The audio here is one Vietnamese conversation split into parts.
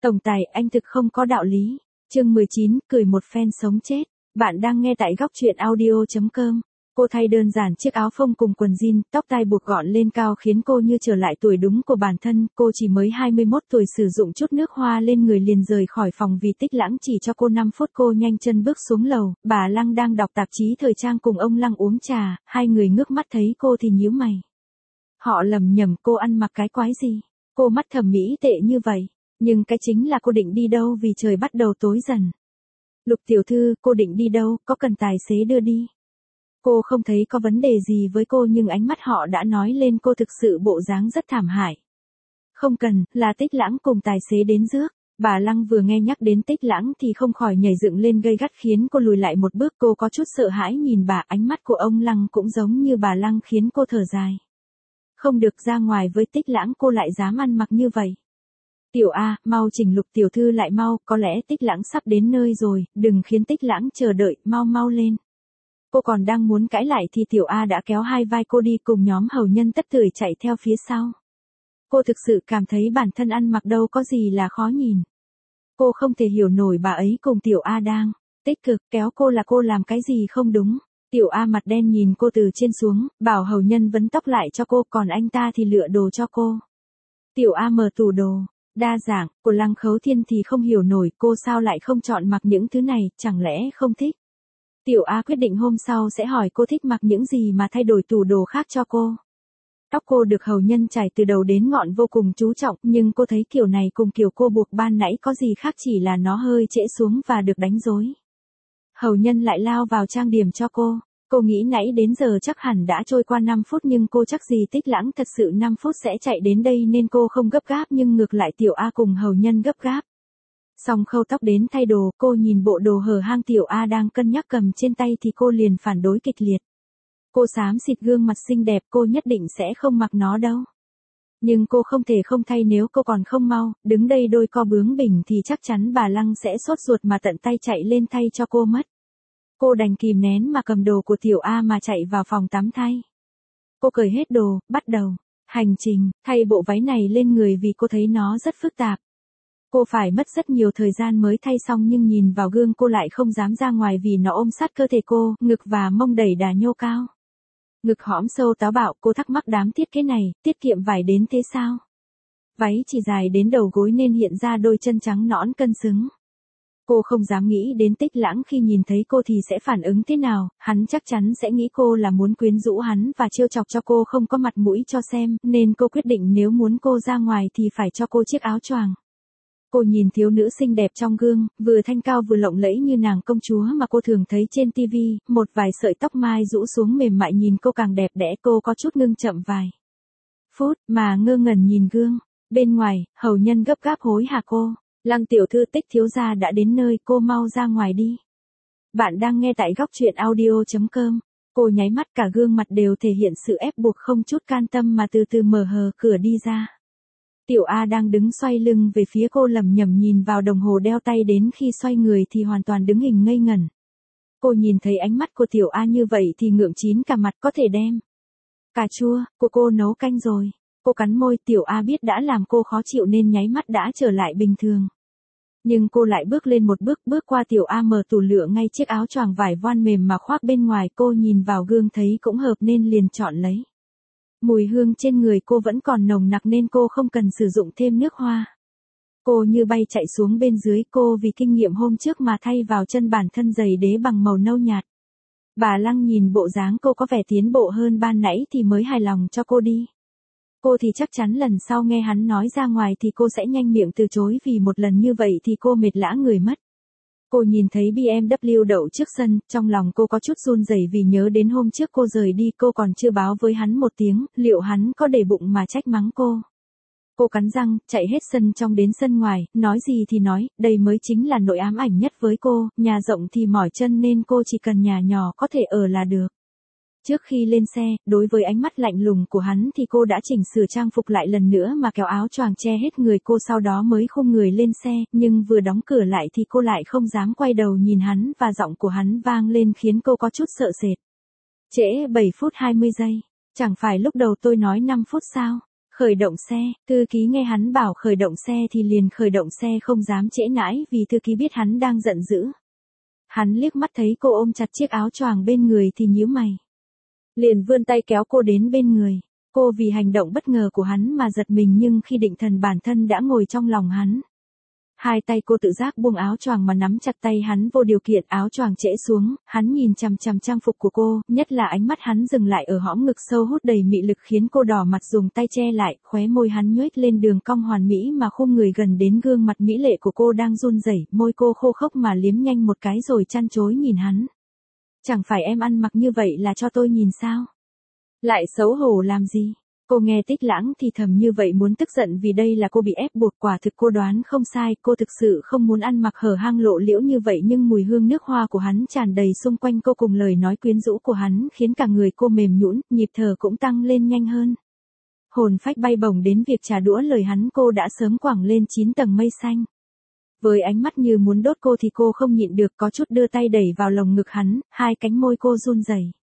Tổng tài, anh thực không có đạo lý. Chương 19, cười một phen sống chết. Bạn đang nghe tại góc truyện audio.com. Cô thay đơn giản chiếc áo phông cùng quần jean, tóc tai buộc gọn lên cao khiến cô như trở lại tuổi đúng của bản thân. Cô chỉ mới 21 tuổi, sử dụng chút nước hoa lên người liền rời khỏi phòng vì Tích Lãng chỉ cho cô 5 phút. Cô nhanh chân bước xuống lầu, bà Lăng đang đọc tạp chí thời trang cùng ông Lăng uống trà, hai người ngước mắt thấy cô thì nhíu mày. Họ lầm nhầm cô ăn mặc cái quái gì, cô mắt thẩm mỹ tệ như vậy. Nhưng cái chính là cô định đi đâu vì trời bắt đầu tối dần. Lục tiểu thư, cô định đi đâu, có cần tài xế đưa đi? Cô không thấy có vấn đề gì với cô nhưng ánh mắt họ đã nói lên cô thực sự bộ dáng rất thảm hại. Không cần, là Tích Lãng cùng tài xế đến rước. Bà Lăng vừa nghe nhắc đến Tích Lãng thì không khỏi nhảy dựng lên gay gắt khiến cô lùi lại một bước. Cô có chút sợ hãi nhìn bà, ánh mắt của ông Lăng cũng giống như bà Lăng khiến cô thở dài. Không được, ra ngoài với Tích Lãng cô lại dám ăn mặc như vậy. Tiểu A, mau chỉnh Lục tiểu thư lại mau, có lẽ Tích Lãng sắp đến nơi rồi, đừng khiến Tích Lãng chờ đợi, mau mau lên. Cô còn đang muốn cãi lại thì Tiểu A đã kéo hai vai cô đi cùng nhóm hầu nhân tất tưởi chạy theo phía sau. Cô thực sự cảm thấy bản thân ăn mặc đâu có gì là khó nhìn. Cô không thể hiểu nổi bà ấy cùng Tiểu A đang tích cực kéo cô là cô làm cái gì không đúng. Tiểu A mặt đen nhìn cô từ trên xuống, bảo hầu nhân vấn tóc lại cho cô, còn anh ta thì lựa đồ cho cô. Tiểu A mở tủ đồ, đa dạng, của Lăng Khấu Thiên thì không hiểu nổi cô sao lại không chọn mặc những thứ này, chẳng lẽ không thích. Tiểu A quyết định hôm sau sẽ hỏi cô thích mặc những gì mà thay đổi tủ đồ khác cho cô. Tóc cô được hầu nhân chải từ đầu đến ngọn vô cùng chú trọng, nhưng cô thấy kiểu này cùng kiểu cô buộc ban nãy có gì khác, chỉ là nó hơi trễ xuống và được đánh rối. Hầu nhân lại lao vào trang điểm cho cô. Cô nghĩ nãy đến giờ chắc hẳn đã trôi qua 5 phút nhưng cô chắc gì Tích Lãng thật sự 5 phút sẽ chạy đến đây nên cô không gấp gáp, nhưng ngược lại Tiểu A cùng hầu nhân gấp gáp. Xong khâu tóc đến thay đồ, cô nhìn bộ đồ hở hang Tiểu A đang cân nhắc cầm trên tay thì cô liền phản đối kịch liệt. Cô xám xịt gương mặt xinh đẹp, cô nhất định sẽ không mặc nó đâu. Nhưng cô không thể không thay, nếu cô còn không mau, đứng đây đôi co bướng bỉnh thì chắc chắn bà Lăng sẽ sốt ruột mà tận tay chạy lên thay cho cô mất. Cô đành kìm nén mà cầm đồ của Tiểu A mà chạy vào phòng tắm thay. Cô cởi hết đồ, bắt đầu hành trình thay bộ váy này lên người vì cô thấy nó rất phức tạp. Cô phải mất rất nhiều thời gian mới thay xong, nhưng nhìn vào gương cô lại không dám ra ngoài vì nó ôm sát cơ thể cô, ngực và mông đẩy đà nhô cao. Ngực hõm sâu táo bạo, cô thắc mắc đám thiết kế này, tiết kiệm vải đến thế sao? Váy chỉ dài đến đầu gối nên hiện ra đôi chân trắng nõn cân xứng. Cô không dám nghĩ đến Tích Lãng khi nhìn thấy cô thì sẽ phản ứng thế nào, hắn chắc chắn sẽ nghĩ cô là muốn quyến rũ hắn và trêu chọc cho cô không có mặt mũi cho xem, nên cô quyết định nếu muốn cô ra ngoài thì phải cho cô chiếc áo choàng. Cô nhìn thiếu nữ xinh đẹp trong gương, vừa thanh cao vừa lộng lẫy như nàng công chúa mà cô thường thấy trên TV, một vài sợi tóc mai rũ xuống mềm mại nhìn cô càng đẹp đẽ. Cô có chút ngưng chậm vài phút mà ngơ ngẩn nhìn gương. Bên ngoài, hầu nhân gấp gáp hối hả cô. Lăng tiểu thư, Tích thiếu gia đã đến nơi, cô mau ra ngoài đi. Bạn đang nghe tại góc truyện audio.com. Cô nháy mắt, cả gương mặt đều thể hiện sự ép buộc, không chút can tâm mà từ từ mở hờ cửa đi ra. Tiểu A đang đứng xoay lưng về phía cô lẩm nhẩm nhìn vào đồng hồ đeo tay, đến khi xoay người thì hoàn toàn đứng hình ngây ngẩn. Cô nhìn thấy ánh mắt của Tiểu A như vậy thì ngượng chín cả mặt, có thể đem cà chua của cô nấu canh rồi. Cô cắn môi, Tiểu A biết đã làm cô khó chịu nên nháy mắt đã trở lại bình thường. Nhưng cô lại bước lên một bước, bước qua Tiểu A, mở tủ lựa ngay chiếc áo choàng vải voan mềm mà khoác bên ngoài. Cô nhìn vào gương thấy cũng hợp nên liền chọn lấy. Mùi hương trên người cô vẫn còn nồng nặc nên cô không cần sử dụng thêm nước hoa. Cô như bay chạy xuống bên dưới, cô vì kinh nghiệm hôm trước mà thay vào chân bản thân giày đế bằng màu nâu nhạt. Bà Lăng nhìn bộ dáng cô có vẻ tiến bộ hơn ban nãy thì mới hài lòng cho cô đi. Cô thì chắc chắn lần sau nghe hắn nói ra ngoài thì cô sẽ nhanh miệng từ chối, vì một lần như vậy thì cô mệt lã người mất. Cô nhìn thấy BMW đậu trước sân, trong lòng cô có chút run rẩy vì nhớ đến hôm trước cô rời đi cô còn chưa báo với hắn một tiếng, liệu hắn có để bụng mà trách mắng cô. Cô cắn răng, chạy hết sân trong đến sân ngoài, nói gì thì nói, đây mới chính là nỗi ám ảnh nhất với cô, nhà rộng thì mỏi chân nên cô chỉ cần nhà nhỏ có thể ở là được. Trước khi lên xe, đối với ánh mắt lạnh lùng của hắn thì cô đã chỉnh sửa trang phục lại lần nữa mà kéo áo choàng che hết người cô, sau đó mới khum người lên xe, nhưng vừa đóng cửa lại thì cô lại không dám quay đầu nhìn hắn và giọng của hắn vang lên khiến cô có chút sợ sệt. Trễ 7 phút 20 giây, chẳng phải lúc đầu tôi nói 5 phút sao? Khởi động xe, thư ký nghe hắn bảo khởi động xe thì liền khởi động xe không dám trễ nãi vì thư ký biết hắn đang giận dữ. Hắn liếc mắt thấy cô ôm chặt chiếc áo choàng bên người thì nhíu mày. Liền vươn tay kéo cô đến bên người. Cô vì hành động bất ngờ của hắn mà giật mình nhưng khi định thần bản thân đã ngồi trong lòng hắn. Hai tay cô tự giác buông áo choàng mà nắm chặt tay hắn vô điều kiện, áo choàng trễ xuống, hắn nhìn chằm chằm trang phục của cô, nhất là ánh mắt hắn dừng lại ở hõm ngực sâu hút đầy mị lực khiến cô đỏ mặt dùng tay che lại, khóe môi hắn nhoếch lên đường cong hoàn mỹ mà khum người gần đến gương mặt mỹ lệ của cô đang run rẩy, môi cô khô khốc mà liếm nhanh một cái rồi chăn chối nhìn hắn. Chẳng phải em ăn mặc như vậy là cho tôi nhìn sao? Lại xấu hổ làm gì? Cô nghe Tích Lãng thì thầm như vậy muốn tức giận vì đây là cô bị ép buộc, quả thực cô đoán không sai, cô thực sự không muốn ăn mặc hở hang lộ liễu như vậy nhưng mùi hương nước hoa của hắn tràn đầy xung quanh cô cùng lời nói quyến rũ của hắn khiến cả người cô mềm nhũn, nhịp thở cũng tăng lên nhanh hơn. Hồn phách bay bổng đến việc trả đũa lời hắn cô đã sớm quẳng lên 9 tầng mây xanh. Với ánh mắt như muốn đốt cô thì cô không nhịn được có chút đưa tay đẩy vào lồng ngực hắn, hai cánh môi cô run rẩy.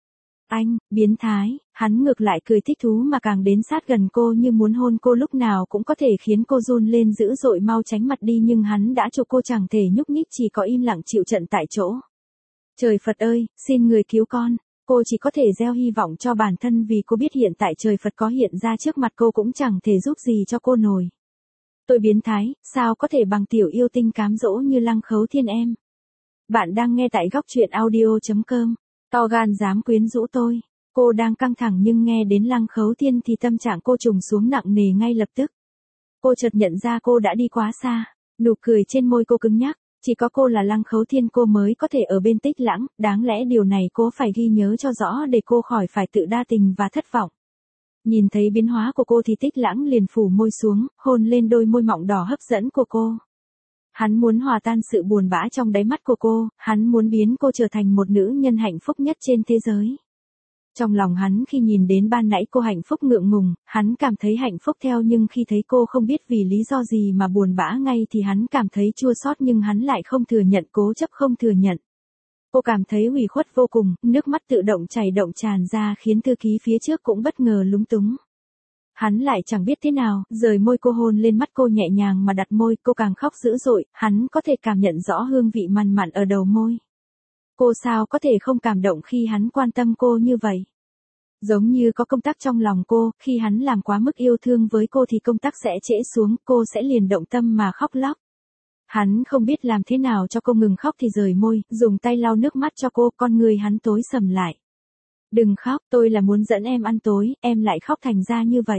Anh, biến thái, hắn ngược lại cười thích thú mà càng đến sát gần cô như muốn hôn cô lúc nào cũng có thể khiến cô run lên dữ dội mau tránh mặt đi nhưng hắn đã chụp cô chẳng thể nhúc nhích chỉ có im lặng chịu trận tại chỗ. Trời Phật ơi, xin người cứu con, cô chỉ có thể gieo hy vọng cho bản thân vì cô biết hiện tại trời Phật có hiện ra trước mặt cô cũng chẳng thể giúp gì cho cô nổi. Tôi biến thái, sao có thể bằng tiểu yêu tinh cám dỗ như Lăng Khấu Thiên em. Bạn đang nghe tại góc truyện audio.com. To gan dám quyến rũ tôi. Cô đang căng thẳng nhưng nghe đến Lăng Khấu Thiên thì tâm trạng cô trùng xuống nặng nề ngay lập tức. Cô chợt nhận ra cô đã đi quá xa. Nụ cười trên môi cô cứng nhắc. Chỉ có cô là Lăng Khấu Thiên cô mới có thể ở bên Tích Lãng. Đáng lẽ điều này cô phải ghi nhớ cho rõ để cô khỏi phải tự đa tình và thất vọng. Nhìn thấy biến hóa của cô thì Tích Lãng liền phủ môi xuống, hôn lên đôi môi mọng đỏ hấp dẫn của cô. Hắn muốn hòa tan sự buồn bã trong đáy mắt của cô, hắn muốn biến cô trở thành một nữ nhân hạnh phúc nhất trên thế giới. Trong lòng hắn khi nhìn đến ban nãy cô hạnh phúc ngượng ngùng, hắn cảm thấy hạnh phúc theo nhưng khi thấy cô không biết vì lý do gì mà buồn bã ngay thì hắn cảm thấy chua xót nhưng hắn lại không thừa nhận, cố chấp không thừa nhận. Cô cảm thấy ủy khuất vô cùng, nước mắt tự động chảy động tràn ra khiến thư ký phía trước cũng bất ngờ lúng túng. Hắn lại chẳng biết thế nào, rời môi cô hôn lên mắt cô nhẹ nhàng mà đặt môi, cô càng khóc dữ dội, hắn có thể cảm nhận rõ hương vị mặn mặn ở đầu môi. Cô sao có thể không cảm động khi hắn quan tâm cô như vậy? Giống như có công tắc trong lòng cô, khi hắn làm quá mức yêu thương với cô thì công tắc sẽ trễ xuống, cô sẽ liền động tâm mà khóc lóc. Hắn không biết làm thế nào cho cô ngừng khóc thì rời môi, dùng tay lau nước mắt cho cô, con người hắn tối sầm lại. Đừng khóc, tôi là muốn dẫn em ăn tối, em lại khóc thành ra như vậy.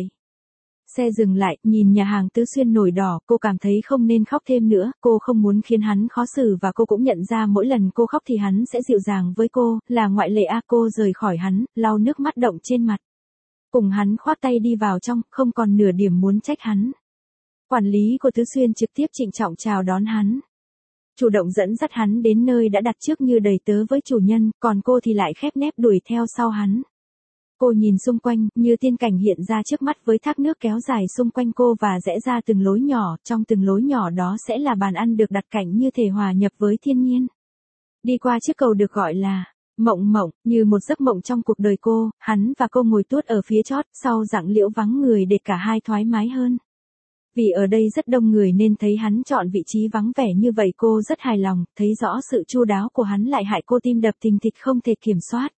Xe dừng lại, nhìn nhà hàng Tứ Xuyên nổi đỏ, cô cảm thấy không nên khóc thêm nữa, cô không muốn khiến hắn khó xử và cô cũng nhận ra mỗi lần cô khóc thì hắn sẽ dịu dàng với cô, là ngoại lệ cô rời khỏi hắn, lau nước mắt động trên mặt. Cùng hắn khoác tay đi vào trong, không còn nửa điểm muốn trách hắn. Quản lý của Tứ Xuyên trực tiếp trịnh trọng chào đón hắn. Chủ động dẫn dắt hắn đến nơi đã đặt trước như đầy tớ với chủ nhân, còn cô thì lại khép nép đuổi theo sau hắn. Cô nhìn xung quanh, như tiên cảnh hiện ra trước mắt với thác nước kéo dài xung quanh cô và rẽ ra từng lối nhỏ, trong từng lối nhỏ đó sẽ là bàn ăn được đặt cạnh như thể hòa nhập với thiên nhiên. Đi qua chiếc cầu được gọi là mộng mộng, như một giấc mộng trong cuộc đời cô, hắn và cô ngồi tuốt ở phía chót, sau rặng liễu vắng người để cả hai thoải mái hơn. Vì ở đây rất đông người nên thấy hắn chọn vị trí vắng vẻ như vậy cô rất hài lòng, thấy rõ sự chu đáo của hắn lại hại cô tim đập thình thịch không thể kiểm soát.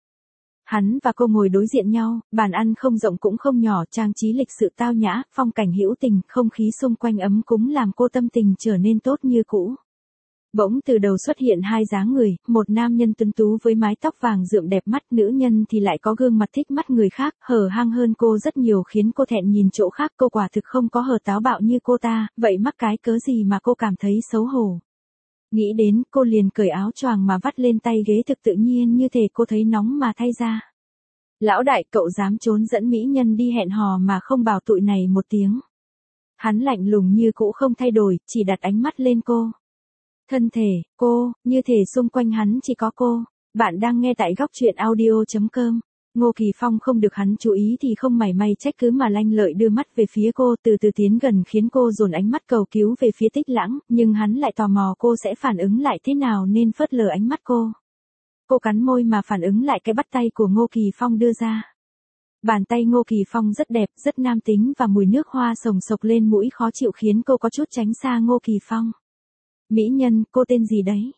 Hắn và cô ngồi đối diện nhau, bàn ăn không rộng cũng không nhỏ, trang trí lịch sự tao nhã, phong cảnh hữu tình, không khí xung quanh ấm cúng làm cô tâm tình trở nên tốt như cũ. Bỗng từ đầu xuất hiện hai dáng người, một nam nhân tuấn tú với mái tóc vàng rượm đẹp mắt, nữ nhân thì lại có gương mặt thích mắt người khác, hở hang hơn cô rất nhiều khiến cô thẹn nhìn chỗ khác, cô quả thực không có hở táo bạo như cô ta, vậy mắc cái cớ gì mà cô cảm thấy xấu hổ. Nghĩ đến, cô liền cởi áo choàng mà vắt lên tay ghế thực tự nhiên như thể cô thấy nóng mà thay ra. Lão đại, cậu dám trốn dẫn mỹ nhân đi hẹn hò mà không bảo tụi này một tiếng. Hắn lạnh lùng như cũ không thay đổi, chỉ đặt ánh mắt lên cô. Thân thể, cô, như thể xung quanh hắn chỉ có cô. Bạn đang nghe tại góc truyện audio.com. Ngô Kỳ Phong không được hắn chú ý thì không mảy may trách cứ mà lanh lợi đưa mắt về phía cô, từ từ tiến gần khiến cô dồn ánh mắt cầu cứu về phía Tích Lãng, nhưng hắn lại tò mò cô sẽ phản ứng lại thế nào nên phớt lờ ánh mắt cô. Cô cắn môi mà phản ứng lại cái bắt tay của Ngô Kỳ Phong đưa ra. Bàn tay Ngô Kỳ Phong rất đẹp, rất nam tính và mùi nước hoa sồng sộc lên mũi khó chịu khiến cô có chút tránh xa Ngô Kỳ Phong. Mỹ nhân, cô tên gì đấy?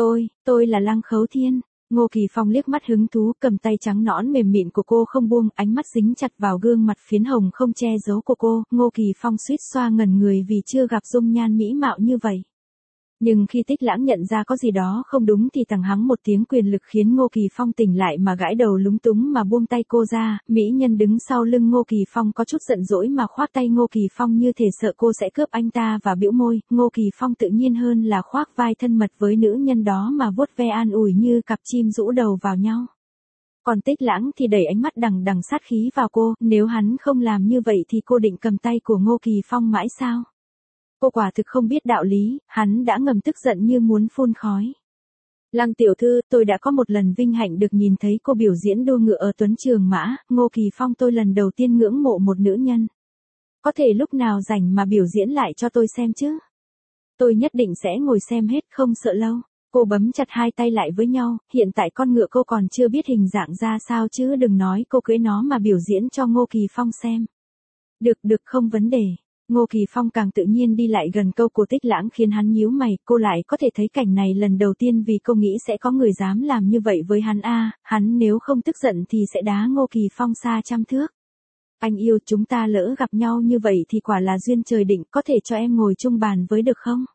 Tôi là Lăng Khấu Thiên. Ngô Kỳ Phong liếc mắt hứng thú, cầm tay trắng nõn mềm mịn của cô không buông, ánh mắt dính chặt vào gương mặt phiến hồng không che giấu của cô. Ngô Kỳ Phong suýt xoa ngẩn người vì chưa gặp dung nhan mỹ mạo như vậy. Nhưng khi Tích Lãng nhận ra có gì đó không đúng thì thằng hắng một tiếng quyền lực khiến Ngô Kỳ Phong tỉnh lại mà gãi đầu lúng túng mà buông tay cô ra. Mỹ nhân đứng sau lưng Ngô Kỳ Phong có chút giận dỗi mà khoác tay Ngô Kỳ Phong như thể sợ cô sẽ cướp anh ta và bĩu môi. Ngô Kỳ Phong tự nhiên hơn là khoác vai thân mật với nữ nhân đó mà vuốt ve an ủi như cặp chim rũ đầu vào nhau. Còn Tích Lãng thì đẩy ánh mắt đằng đằng sát khí vào cô, nếu hắn không làm như vậy thì cô định cầm tay của Ngô Kỳ Phong mãi sao? Cô quả thực không biết đạo lý, hắn đã ngầm tức giận như muốn phun khói. Lăng tiểu thư, tôi đã có một lần vinh hạnh được nhìn thấy cô biểu diễn đua ngựa ở Tuấn Trường Mã, Ngô Kỳ Phong tôi lần đầu tiên ngưỡng mộ một nữ nhân. Có thể lúc nào rảnh mà biểu diễn lại cho tôi xem chứ? Tôi nhất định sẽ ngồi xem hết không sợ lâu. Cô bấm chặt hai tay lại với nhau, hiện tại con ngựa cô còn chưa biết hình dạng ra sao chứ đừng nói cô cưỡi nó mà biểu diễn cho Ngô Kỳ Phong xem. Được không vấn đề. Ngô Kỳ Phong càng tự nhiên đi lại gần câu của Tích Lãng khiến hắn nhíu mày, cô lại có thể thấy cảnh này lần đầu tiên vì cô nghĩ sẽ có người dám làm như vậy với hắn hắn nếu không tức giận thì sẽ đá Ngô Kỳ Phong xa trăm thước. Anh yêu, chúng ta lỡ gặp nhau như vậy thì quả là duyên trời định, có thể cho em ngồi chung bàn với được không?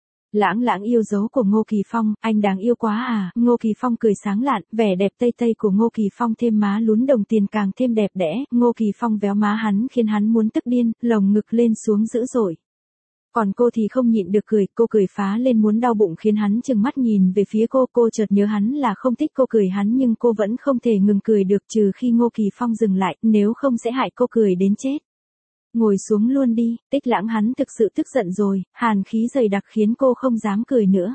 Lãng yêu dấu của Ngô Kỳ Phong, anh đáng yêu quá à, Ngô Kỳ Phong cười sáng lạn, vẻ đẹp tây tây của Ngô Kỳ Phong thêm má lún đồng tiền càng thêm đẹp đẽ, Ngô Kỳ Phong véo má hắn khiến hắn muốn tức điên, lồng ngực lên xuống dữ dội. Còn cô thì không nhịn được cười, cô cười phá lên muốn đau bụng khiến hắn trừng mắt nhìn về phía cô chợt nhớ hắn là không thích cô cười hắn nhưng cô vẫn không thể ngừng cười được trừ khi Ngô Kỳ Phong dừng lại, nếu không sẽ hại cô cười đến chết. Ngồi xuống luôn đi, Tích Lãng hắn thực sự tức giận rồi, hàn khí dày đặc khiến cô không dám cười nữa.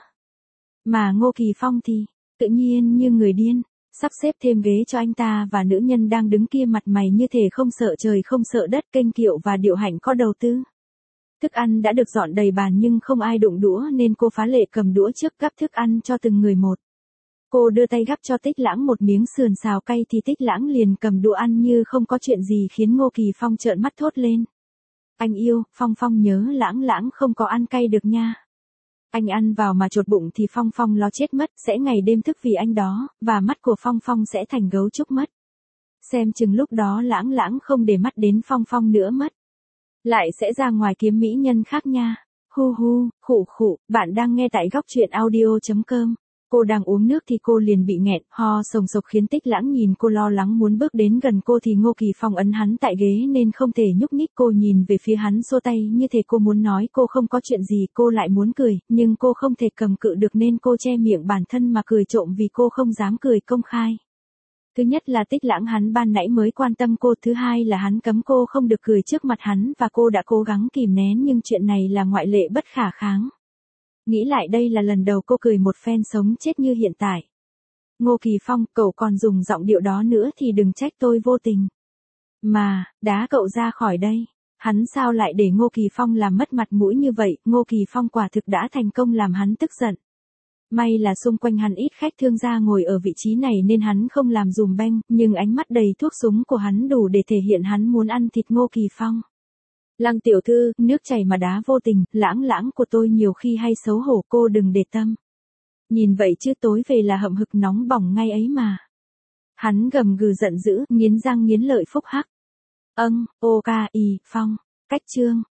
Mà Ngô Kỳ Phong thì, tự nhiên như người điên, sắp xếp thêm ghế cho anh ta và nữ nhân đang đứng kia mặt mày như thể không sợ trời không sợ đất kênh kiệu và điệu hạnh có đầu tư. Thức ăn đã được dọn đầy bàn nhưng không ai đụng đũa nên cô phá lệ cầm đũa trước gắp thức ăn cho từng người một. Cô đưa tay gắp cho Tích Lãng một miếng sườn xào cay thì Tích Lãng liền cầm đũa ăn như không có chuyện gì khiến Ngô Kỳ Phong trợn mắt thốt lên. Anh yêu, Phong nhớ Lãng không có ăn cay được nha. Anh ăn vào mà chột bụng thì Phong lo chết mất, sẽ ngày đêm thức vì anh đó, và mắt của Phong sẽ thành gấu trúc mất. Xem chừng lúc đó Lãng không để mắt đến Phong nữa mất. Lại sẽ ra ngoài kiếm mỹ nhân khác nha. Khụ, bạn đang nghe tại góc truyện audio.com. Cô đang uống nước thì cô liền bị nghẹn, ho sồng sộc khiến Tích Lãng nhìn cô lo lắng muốn bước đến gần cô thì Ngô Kỳ Phong ấn hắn tại ghế nên không thể nhúc nhích. Cô nhìn về phía hắn xua tay như thể cô muốn nói cô không có chuyện gì, cô lại muốn cười, nhưng cô không thể cầm cự được nên cô che miệng bản thân mà cười trộm vì cô không dám cười công khai. Thứ nhất là Tích Lãng hắn ban nãy mới quan tâm cô, thứ hai là hắn cấm cô không được cười trước mặt hắn và cô đã cố gắng kìm nén nhưng chuyện này là ngoại lệ bất khả kháng. Nghĩ lại đây là lần đầu cô cười một phen sống chết như hiện tại. Ngô Kỳ Phong, cậu còn dùng giọng điệu đó nữa thì đừng trách tôi vô tình. Mà, đá cậu ra khỏi đây. Hắn sao lại để Ngô Kỳ Phong làm mất mặt mũi như vậy, Ngô Kỳ Phong quả thực đã thành công làm hắn tức giận. May là xung quanh hắn ít khách thương gia ngồi ở vị trí này nên hắn không làm dùm beng, nhưng ánh mắt đầy thuốc súng của hắn đủ để thể hiện hắn muốn ăn thịt Ngô Kỳ Phong. Lăng tiểu thư, nước chảy mà đá vô tình, Lãng của tôi nhiều khi hay xấu hổ, cô đừng để tâm. Nhìn vậy chứ tối về là hậm hực nóng bỏng ngay ấy mà. Hắn gầm gừ giận dữ, nghiến răng nghiến lợi phúc hắc. Phong, cách chương.